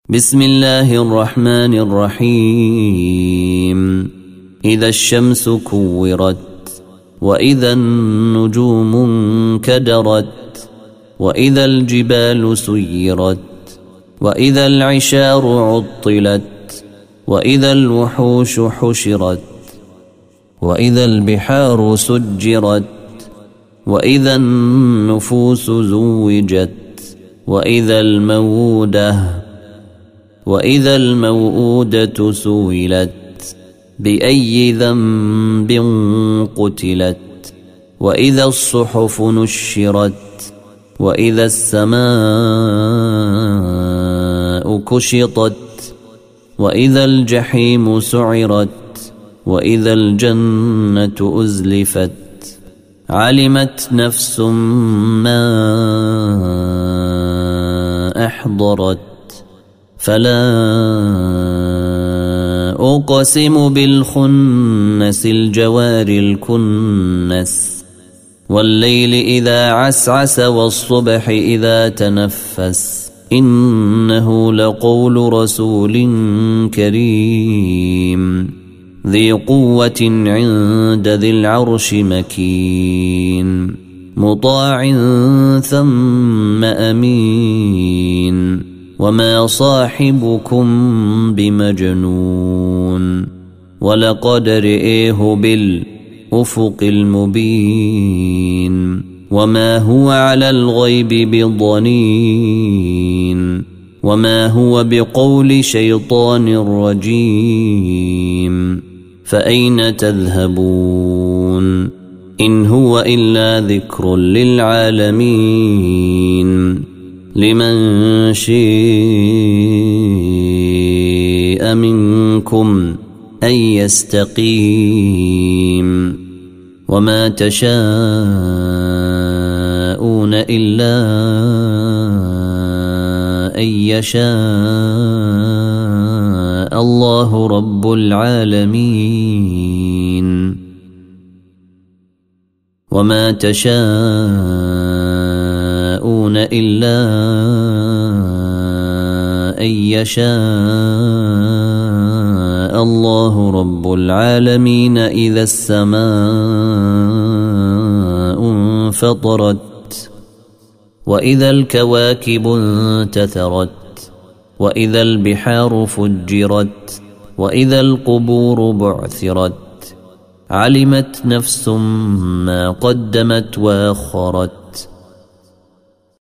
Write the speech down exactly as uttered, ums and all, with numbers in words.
بسم الله الرحمن الرحيم إذا الشمس كورت وإذا النجوم انكدرت وإذا الجبال سيرت وإذا العشار عطلت وإذا الوحوش حشرت وإذا البحار سجرت وإذا النفوس زوجت وإذا الموءودة وإذا الموءودة سئلت بأي ذنب قتلت وإذا الصحف نشرت وإذا السماء كشطت وإذا الجحيم سعرت وإذا الجنة أزلفت علمت نفس ما أحضرت فلا أقسم بالخنس الجوار الكنس والليل إذا عسعس والصبح إذا تنفس إنه لقول رسول كريم ذي قوة عند ذي العرش مكين مطاع ثم أمين وما صاحبكم بمجنون ولقد رئيه بالأفق المبين وما هو على الغيب بضنين وما هو بقول شيطان رجيم فأين تذهبون إن هو إلا ذكر للعالمين لمن شاء منكم أن يستقيم وما تشاءون إلا أن يشاء الله رب العالمين وما تشاءون إلا أن يشاء الله رب العالمين إذا السماء انفطرت وإذا الكواكب انتثرت وإذا البحار فجرت وإذا القبور بعثرت علمت نفس ما قدمت وأخرت